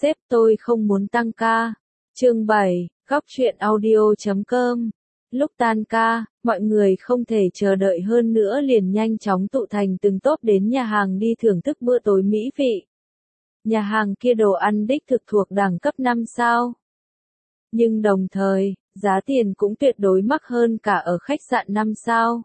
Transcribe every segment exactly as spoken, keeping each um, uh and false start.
Sếp tôi không muốn tăng ca. Chương bảy, góc truyện audio chấm com. Lúc tan ca, mọi người không thể chờ đợi hơn nữa liền nhanh chóng tụ thành từng tốp đến nhà hàng đi thưởng thức bữa tối mỹ vị. Nhà hàng kia đồ ăn đích thực thuộc đẳng cấp năm sao. Nhưng đồng thời, giá tiền cũng tuyệt đối mắc hơn cả ở khách sạn năm sao.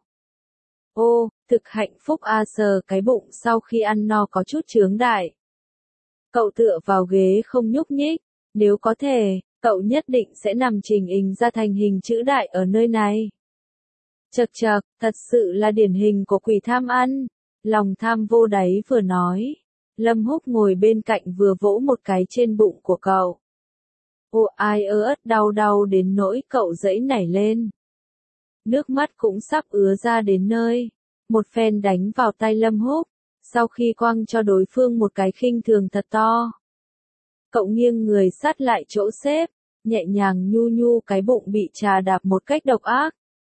Ô, thực hạnh phúc a sờ cái bụng sau khi ăn no có chút chướng đại. Cậu tựa vào ghế không nhúc nhích, nếu có thể, cậu nhất định sẽ nằm trình hình ra thành hình chữ đại ở nơi này. Chậc chậc, thật sự là điển hình của quỷ tham ăn, lòng tham vô đáy vừa nói. Lâm Húc ngồi bên cạnh vừa vỗ một cái trên bụng của cậu. Ô ai ơ ớt đau đau đến nỗi cậu giãy nảy lên. Nước mắt cũng sắp ứa ra đến nơi. Một phen đánh vào tay Lâm Húc, sau khi quăng cho đối phương một cái khinh thường thật to. Cậu nghiêng người sát lại chỗ sếp, nhẹ nhàng nhu nhu cái bụng bị trà đạp một cách độc ác.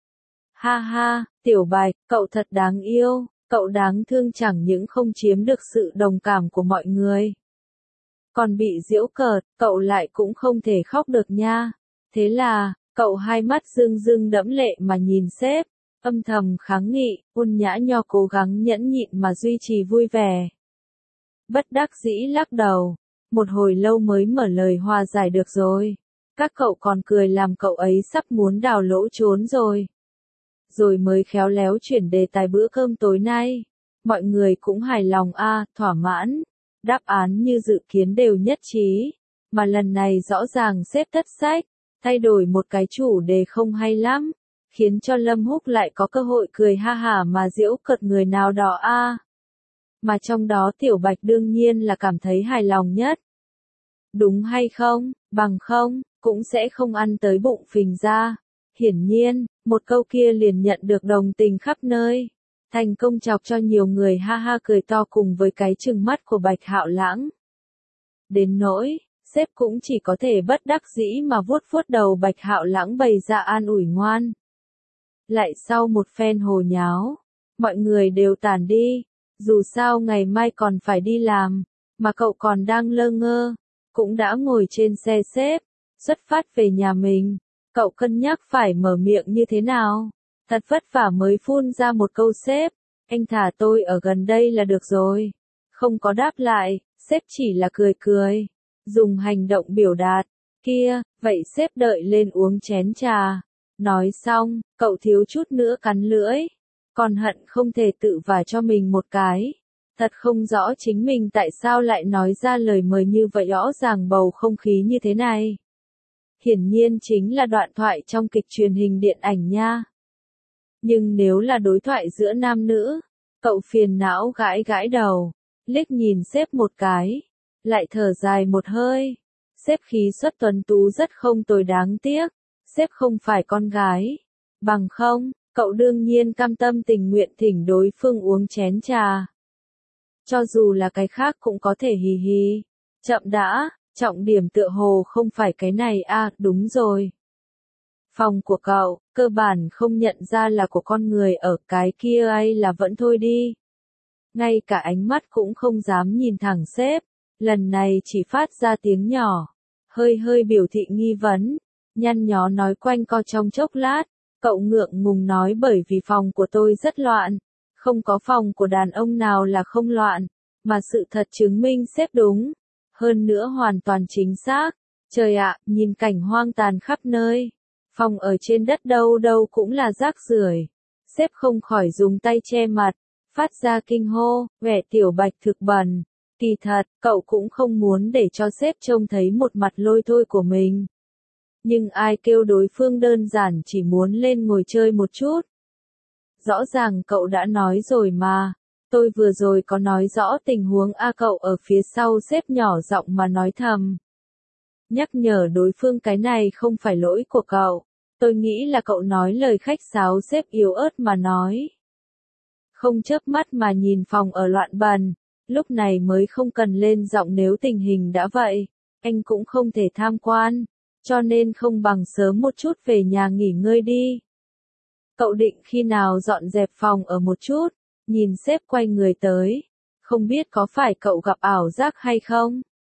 Ha ha, Tiểu Bạch, cậu thật đáng yêu, cậu đáng thương chẳng những không chiếm được sự đồng cảm của mọi người. Còn bị giễu cợt, cậu lại cũng không thể khóc được nha. Thế là, cậu hai mắt rưng rưng đẫm lệ mà nhìn sếp, âm thầm kháng nghị, ôn nhã nho cố gắng nhẫn nhịn mà duy trì vui vẻ. Bất đắc dĩ lắc đầu, một hồi lâu mới mở lời hòa giải được rồi. Các cậu còn cười làm cậu ấy sắp muốn đào lỗ trốn rồi. Rồi mới khéo léo chuyển đề tài bữa cơm tối nay. Mọi người cũng hài lòng a, à, thỏa mãn. Đáp án như dự kiến đều nhất trí. Mà lần này rõ ràng sếp thất sách, thay đổi một cái chủ đề không hay lắm. Khiến cho Lâm Húc lại có cơ hội cười ha hả mà giễu cợt người nào đó a. À. Mà trong đó Tiểu Bạch đương nhiên là cảm thấy hài lòng nhất. Đúng hay không, bằng không, cũng sẽ không ăn tới bụng phình ra. Hiển nhiên, một câu kia liền nhận được đồng tình khắp nơi. Thành công chọc cho nhiều người ha ha cười to cùng với cái trừng mắt của Bạch Hạo Lãng. Đến nỗi, sếp cũng chỉ có thể bất đắc dĩ mà vuốt vuốt đầu Bạch Hạo Lãng bày ra an ủi ngoan. Lại sau một phen hồ nháo, mọi người đều tản đi, dù sao ngày mai còn phải đi làm, mà cậu còn đang lơ ngơ, cũng đã ngồi trên xe sếp, xuất phát về nhà mình, cậu cân nhắc phải mở miệng như thế nào, thật vất vả mới phun ra một câu sếp, anh thả tôi ở gần đây là được rồi, không có đáp lại, sếp chỉ là cười cười, dùng hành động biểu đạt, kia, vậy sếp đợi lên uống chén trà. Nói xong, cậu thiếu chút nữa cắn lưỡi, còn hận không thể tự vả cho mình một cái. Thật không rõ chính mình tại sao lại nói ra lời mời như vậy rõ ràng bầu không khí như thế này. Hiển nhiên chính là đoạn thoại trong kịch truyền hình điện ảnh nha. Nhưng nếu là đối thoại giữa nam nữ, cậu phiền não gãi gãi đầu, liếc nhìn sếp một cái, lại thở dài một hơi. Sếp khí xuất tuấn tú rất không tồi đáng tiếc. Sếp không phải con gái. Bằng không, cậu đương nhiên cam tâm tình nguyện thỉnh đối phương uống chén trà. Cho dù là cái khác cũng có thể hì hì. Chậm đã, trọng điểm tựa hồ không phải cái này à, đúng rồi. Phòng của cậu, cơ bản không nhận ra là của con người ở cái kia ấy là vẫn thôi đi. Ngay cả ánh mắt cũng không dám nhìn thẳng sếp, lần này chỉ phát ra tiếng nhỏ, hơi hơi biểu thị nghi vấn. Nhăn nhó nói quanh co trong chốc lát, cậu ngượng ngùng nói bởi vì phòng của tôi rất loạn, không có phòng của đàn ông nào là không loạn, mà sự thật chứng minh sếp đúng, hơn nữa hoàn toàn chính xác, trời ạ, nhìn cảnh hoang tàn khắp nơi, phòng ở trên đất đâu đâu cũng là rác rưởi, sếp không khỏi dùng tay che mặt, phát ra kinh hô, vẻ Tiểu Bạch thực bẩn, kỳ thật, cậu cũng không muốn để cho sếp trông thấy một mặt lôi thôi của mình. Nhưng ai kêu đối phương đơn giản chỉ muốn lên ngồi chơi một chút. Rõ ràng cậu đã nói rồi mà, tôi vừa rồi có nói rõ tình huống a cậu ở phía sau sếp nhỏ giọng mà nói thầm. Nhắc nhở đối phương cái này không phải lỗi của cậu, tôi nghĩ là cậu nói lời khách sáo sếp yếu ớt mà nói. Không chớp mắt mà nhìn phòng ở loạn bần, lúc này mới không cần lên giọng nếu tình hình đã vậy, anh cũng không thể tham quan. Cho nên không bằng sớm một chút về nhà nghỉ ngơi đi. Cậu định khi nào dọn dẹp phòng ở một chút, nhìn sếp quay người tới. Không biết có phải cậu gặp ảo giác hay không?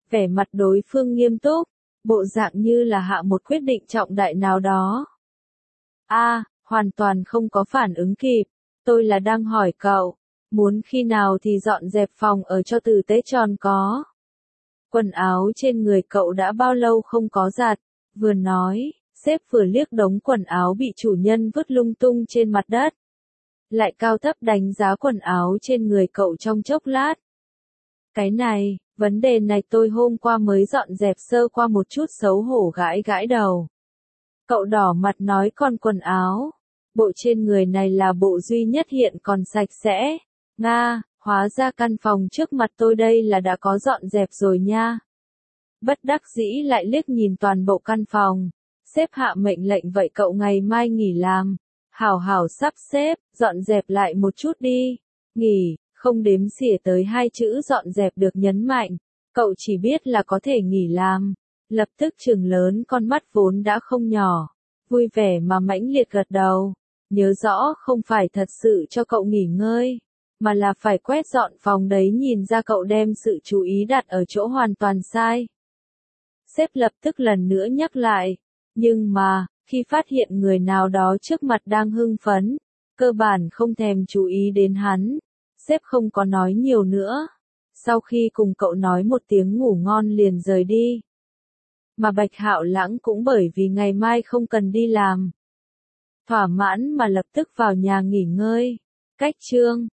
Vẻ mặt đối phương nghiêm túc, bộ dạng như là hạ một quyết định trọng đại nào đó. A, hoàn toàn không có phản ứng kịp, tôi là đang hỏi cậu, muốn khi nào thì dọn dẹp phòng ở cho tử tế tròn có. Quần áo trên người cậu đã bao lâu không có giặt, vừa nói, sếp vừa liếc đống quần áo bị chủ nhân vứt lung tung trên mặt đất. Lại cao thấp đánh giá quần áo trên người cậu trong chốc lát. Cái này, vấn đề này tôi hôm qua mới dọn dẹp sơ qua một chút, xấu hổ gãi gãi đầu. Cậu đỏ mặt nói còn quần áo, bộ trên người này là bộ duy nhất hiện còn sạch sẽ. Nga, hóa ra căn phòng trước mặt tôi đây là đã có dọn dẹp rồi nha. Bất đắc dĩ lại liếc nhìn toàn bộ căn phòng. Sếp hạ mệnh lệnh vậy cậu ngày mai nghỉ làm. Hảo hảo sắp xếp, dọn dẹp lại một chút đi. Nghỉ, không đếm xỉa tới hai chữ dọn dẹp được nhấn mạnh. Cậu chỉ biết là có thể nghỉ làm. Lập tức trừng lớn con mắt vốn đã không nhỏ. Vui vẻ mà mãnh liệt gật đầu. Nhớ rõ không phải thật sự cho cậu nghỉ ngơi. Mà là phải quét dọn phòng đấy, nhìn ra cậu đem sự chú ý đặt ở chỗ hoàn toàn sai. Sếp lập tức lần nữa nhắc lại. Nhưng mà, khi phát hiện người nào đó trước mặt đang hưng phấn, cơ bản không thèm chú ý đến hắn, sếp không có nói nhiều nữa. Sau khi cùng cậu nói một tiếng ngủ ngon liền rời đi. Mà Bạch Hạo Lãng cũng bởi vì ngày mai không cần đi làm. Thỏa mãn mà lập tức vào nhà nghỉ ngơi. Cách chương